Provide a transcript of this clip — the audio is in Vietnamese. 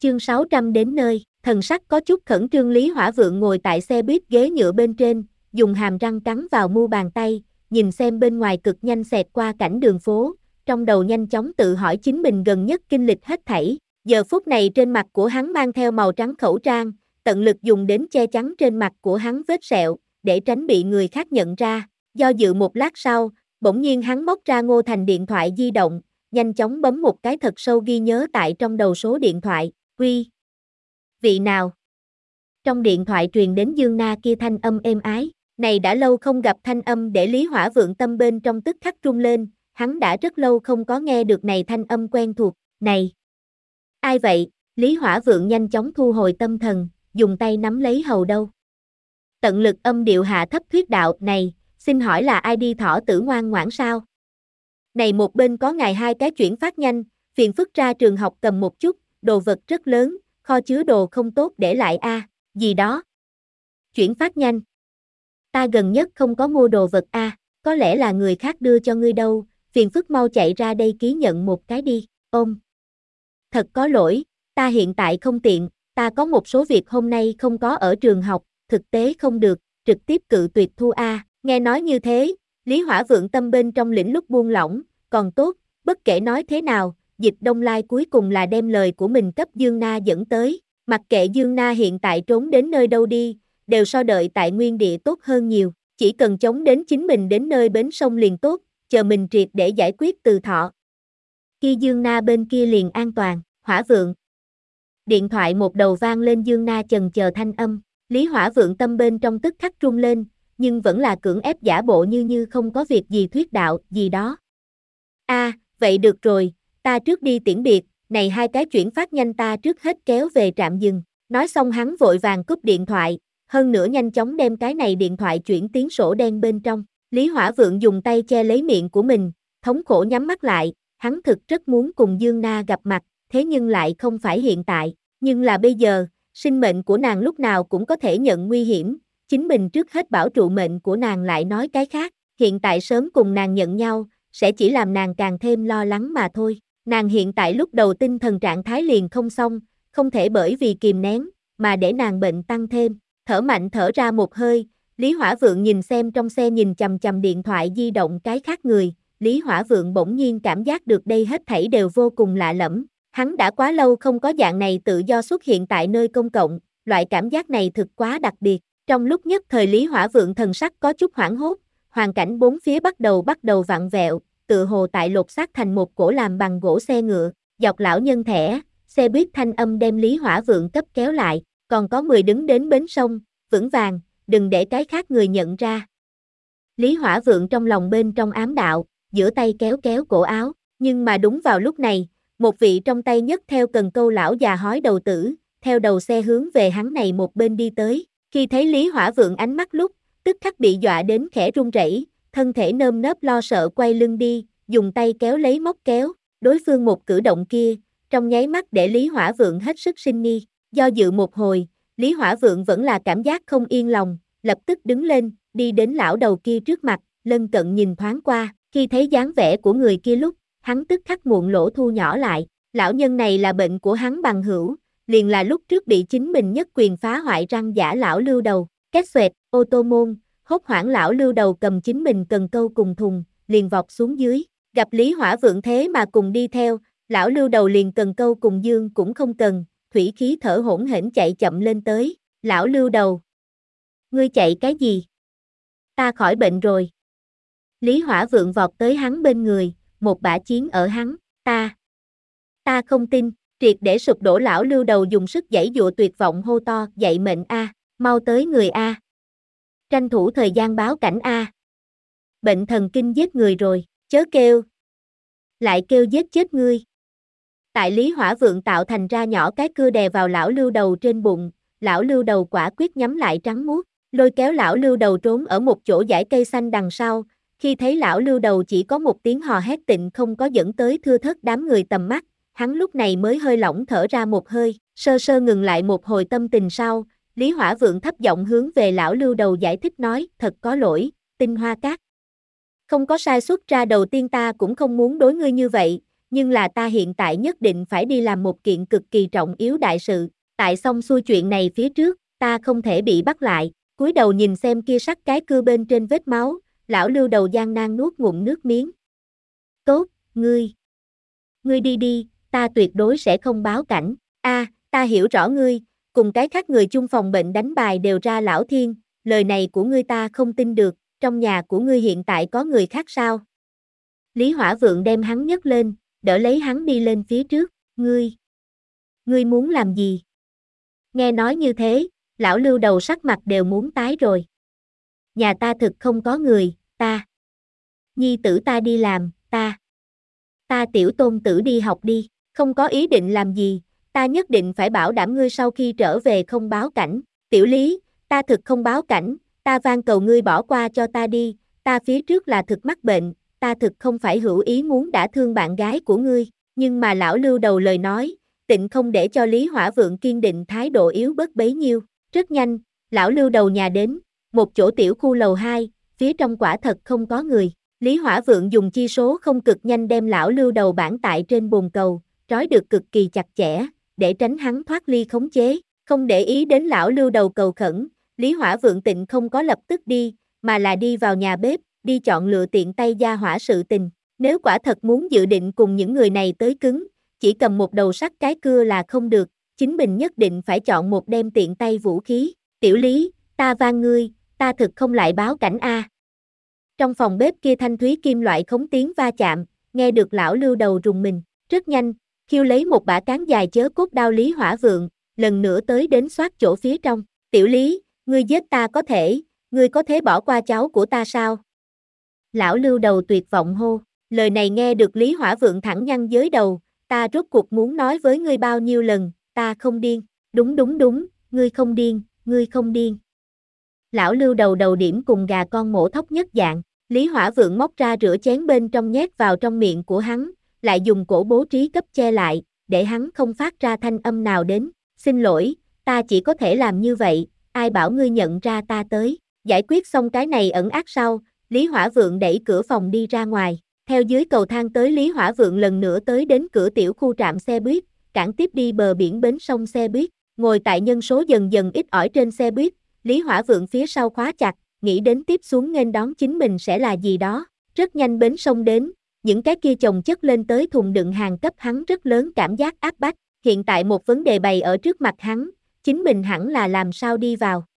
Chương 600 đến nơi, thần sắc có chút khẩn trương Lý Hỏa Vượng ngồi tại xe buýt ghế nhựa bên trên, dùng hàm răng cắn vào mu bàn tay, nhìn xem bên ngoài cực nhanh xẹt qua cảnh đường phố, trong đầu nhanh chóng tự hỏi chính mình gần nhất kinh lịch hết thảy. Giờ phút này trên mặt của hắn mang theo màu trắng khẩu trang, tận lực dùng đến che chắn trên mặt của hắn vết sẹo, để tránh bị người khác nhận ra. Do dự một lát sau, bỗng nhiên hắn móc ra Ngô Thành điện thoại di động, nhanh chóng bấm một cái thật sâu ghi nhớ tại trong đầu số điện thoại, "Uy, vị nào?" Trong điện thoại truyền đến Dương Na kia thanh âm êm ái, này đã lâu không gặp thanh âm để Lý Hỏa Vượng tâm bên trong tức khắc rung lên, hắn đã rất lâu không có nghe được này thanh âm quen thuộc, "Này, ai vậy?" Lý Hỏa Vượng nhanh chóng thu hồi tâm thần, dùng tay nắm lấy hầu đâu. Tận lực âm điệu hạ thấp thuyết đạo, "Này, xin hỏi là ai đi thỏ tử ngoan ngoãn sao? Này một bên có ngài hai cái chuyển phát nhanh, phiền phức ra trường học cầm một chút, đồ vật rất lớn, kho chứa đồ không tốt để lại a, gì đó." Chuyển phát nhanh. Ta gần nhất không có mua đồ vật a, có lẽ là người khác đưa cho ngươi đâu, phiền phức mau chạy ra đây ký nhận một cái đi, ôm. Thật có lỗi, ta hiện tại không tiện, ta có một số việc hôm nay không có ở trường học, thực tế không được, trực tiếp cự tuyệt thu a. Nghe nói như thế, Lý Hỏa Vượng tâm bên trong lĩnh lúc buông lỏng, còn tốt, bất kể nói thế nào, Dịch Đông Lai cuối cùng là đem lời của mình cấp Dương Na dẫn tới, mặc kệ Dương Na hiện tại trốn đến nơi đâu đi, đều so đợi tại nguyên địa tốt hơn nhiều, chỉ cần chống đến chính mình đến nơi bến sông liền tốt, chờ mình triệt để giải quyết từ thọ. Khi Dương Na bên kia liền an toàn, Hỏa Vượng. Điện thoại một đầu vang lên Dương Na chần chờ thanh âm, Lý Hỏa Vượng tâm bên trong tức khắc rung lên, nhưng vẫn là cưỡng ép giả bộ như không có việc gì thuyết đạo, gì đó. Vậy được rồi, ta trước đi tiễn biệt, này hai cái chuyển phát nhanh ta trước hết kéo về trạm dừng. Nói xong hắn vội vàng cúp điện thoại, hơn nữa nhanh chóng đem cái này điện thoại chuyển tiến sổ đen bên trong. Lý Hỏa Vượng dùng tay che lấy miệng của mình, thống khổ nhắm mắt lại, hắn thực rất muốn cùng Dương Na gặp mặt, thế nhưng lại không phải hiện tại, nhưng là bây giờ, sinh mệnh của nàng lúc nào cũng có thể nhận nguy hiểm, chính mình trước hết bảo trụ mệnh của nàng lại nói cái khác, hiện tại sớm cùng nàng nhận nhau, sẽ chỉ làm nàng càng thêm lo lắng mà thôi. Nàng hiện tại lúc đầu tinh thần trạng thái liền không xong, không thể bởi vì kìm nén, mà để nàng bệnh tăng thêm. Thở mạnh thở ra một hơi, Lý Hỏa Vượng nhìn xem trong xe nhìn chằm chằm điện thoại di động cái khác người, Lý Hỏa Vượng bỗng nhiên cảm giác được đây hết thảy đều vô cùng lạ lẫm. Hắn đã quá lâu không có dạng này tự do xuất hiện tại nơi công cộng, loại cảm giác này thực quá đặc biệt. Trong lúc nhất thời Lý Hỏa Vượng thần sắc có chút hoảng hốt, hoàn cảnh bốn phía bắt đầu vặn vẹo, tựa hồ tại lột xác thành một cổ làm bằng gỗ xe ngựa, dọc lão nhân thẻ, xe buýt thanh âm đem Lý Hỏa Vượng cấp kéo lại, còn có 10 đứng đến bến sông, vững vàng, đừng để cái khác người nhận ra. Lý Hỏa Vượng trong lòng bên trong ám đạo, giữa tay kéo kéo cổ áo, nhưng mà đúng vào lúc này, một vị trong tay nhấc theo cần câu lão già hói đầu tử, theo đầu xe hướng về hắn này một bên đi tới, khi thấy Lý Hỏa Vượng ánh mắt lúc, tức khắc bị dọa đến khẽ run rẩy, thân thể nơm nớp lo sợ quay lưng đi, dùng tay kéo lấy móc kéo, đối phương một cử động kia, trong nháy mắt để Lý Hỏa Vượng hết sức sinh nghi, do dự một hồi, Lý Hỏa Vượng vẫn là cảm giác không yên lòng, lập tức đứng lên, đi đến lão đầu kia trước mặt, lân cận nhìn thoáng qua, khi thấy dáng vẻ của người kia lúc, hắn tức khắc muộn lỗ thu nhỏ lại, lão nhân này là bệnh của hắn bằng hữu, liền là lúc trước bị chính mình nhất quyền phá hoại răng giả lão Lưu Đầu, két xoẹt, ô tô môn, hốt hoảng lão Lưu Đầu cầm chính mình cần câu cùng thùng, liền vọt xuống dưới, gặp Lý Hỏa Vượng thế mà cùng đi theo, lão Lưu Đầu liền cần câu cùng dương cũng không cần, thủy khí thở hổn hển chạy chậm lên tới, lão Lưu Đầu. Ngươi chạy cái gì? Ta khỏi bệnh rồi. Lý Hỏa Vượng vọt tới hắn bên người, một bả chiến ở hắn, ta không tin, triệt để sụp đổ lão Lưu Đầu dùng sức giãy dụa tuyệt vọng hô to, dậy mệnh a, mau tới người a. Tranh thủ thời gian báo cảnh a. Bệnh thần kinh giết người rồi, chớ kêu. Lại kêu giết chết ngươi. Tại Lý Hỏa Vượng tạo thành ra nhỏ cái cưa đè vào lão Lưu Đầu trên bụng, lão Lưu Đầu quả quyết nhắm lại trắng muốt, lôi kéo lão Lưu Đầu trốn ở một chỗ dãy cây xanh đằng sau, khi thấy lão Lưu Đầu chỉ có một tiếng hò hét tịnh không có dẫn tới thưa thớt đám người tầm mắt, hắn lúc này mới hơi lỏng thở ra một hơi, sơ sơ ngừng lại một hồi tâm tình sau, Lý Hỏa Vượng thấp giọng hướng về lão Lưu Đầu giải thích nói, thật có lỗi, Tinh Hoa Các. Không có sai xuất ra đầu tiên ta cũng không muốn đối ngươi như vậy, nhưng là ta hiện tại nhất định phải đi làm một kiện cực kỳ trọng yếu đại sự, tại xong xuôi chuyện này phía trước, ta không thể bị bắt lại, cúi đầu nhìn xem kia sắt cái cưa bên trên vết máu, lão Lưu đầu gian nan nuốt ngụm nước miếng. Tốt, ngươi đi đi, ta tuyệt đối sẽ không báo cảnh, ta hiểu rõ ngươi, cùng cái khác người chung phòng bệnh đánh bài đều ra lão thiên, lời này của ngươi ta không tin được, trong nhà của ngươi hiện tại có người khác sao? Lý Hỏa Vượng đem hắn nhấc lên, đỡ lấy hắn đi lên phía trước, ngươi muốn làm gì? Nghe nói như thế, lão Lưu đầu sắc mặt đều muốn tái rồi. Nhà ta thực không có người, nhi tử ta đi làm, ta tiểu tôn tử đi học đi, không có ý định làm gì, ta nhất định phải bảo đảm ngươi sau khi trở về không báo cảnh, tiểu Lý, ta thực không báo cảnh, ta van cầu ngươi bỏ qua cho ta đi, ta phía trước là thực mắc bệnh, ta thực không phải hữu ý muốn đả thương bạn gái của ngươi, nhưng mà lão Lưu đầu lời nói, tịnh không để cho Lý Hỏa Vượng kiên định thái độ yếu bớt bấy nhiêu, rất nhanh, lão Lưu đầu nhà đến, một chỗ tiểu khu lầu 2, phía trong quả thật không có người. Lý Hỏa Vượng dùng chi số không cực nhanh đem lão Lưu đầu bản tại trên bồn cầu, trói được cực kỳ chặt chẽ, để tránh hắn thoát ly khống chế, không để ý đến lão Lưu đầu cầu khẩn, Lý Hỏa Vượng tịnh không có lập tức đi, mà là đi vào nhà bếp, đi chọn lựa tiện tay gia hỏa sự tình, nếu quả thật muốn dự định cùng những người này tới cứng, chỉ cầm một đầu sắt cái cưa là không được, chính mình nhất định phải chọn một đem tiện tay vũ khí, tiểu Lý, ta van ngươi, ta thực không lại báo cảnh a. Trong phòng bếp kia thanh thúy kim loại khống tiếng va chạm, nghe được lão Lưu đầu rùng mình, rất nhanh, khiêu lấy một bả cán dài chớ cốt đao Lý Hỏa Vượng, lần nữa tới đến xoát chỗ phía trong, tiểu Lý, ngươi giết ta có thể, ngươi có thể bỏ qua cháu của ta sao? Lão Lưu đầu tuyệt vọng hô, lời này nghe được Lý Hỏa Vượng thẳng nhăn giới đầu, ta rốt cuộc muốn nói với ngươi bao nhiêu lần, ta không điên, đúng, ngươi không điên. Lão Lưu đầu đầu điểm cùng gà con mổ thóc nhất dạng, Lý Hỏa Vượng móc ra rửa chén bên trong nhét vào trong miệng của hắn, lại dùng cổ bố trí cấp che lại, để hắn không phát ra thanh âm nào đến, xin lỗi, ta chỉ có thể làm như vậy, ai bảo ngươi nhận ra ta tới, giải quyết xong cái này ẩn ác sau, Lý Hỏa Vượng đẩy cửa phòng đi ra ngoài, theo dưới cầu thang tới Lý Hỏa Vượng lần nữa tới đến cửa tiểu khu trạm xe buýt, cản tiếp đi bờ biển bến sông xe buýt, ngồi tại nhân số dần dần ít ỏi trên xe buýt, Lý Hỏa Vượng phía sau khóa chặt, nghĩ đến tiếp xuống nghênh đón chính mình sẽ là gì đó, rất nhanh bến sông đến, những cái kia chồng chất lên tới thùng đựng hàng cấp hắn rất lớn cảm giác áp bách, hiện tại một vấn đề bày ở trước mặt hắn, chính mình hẳn là làm sao đi vào,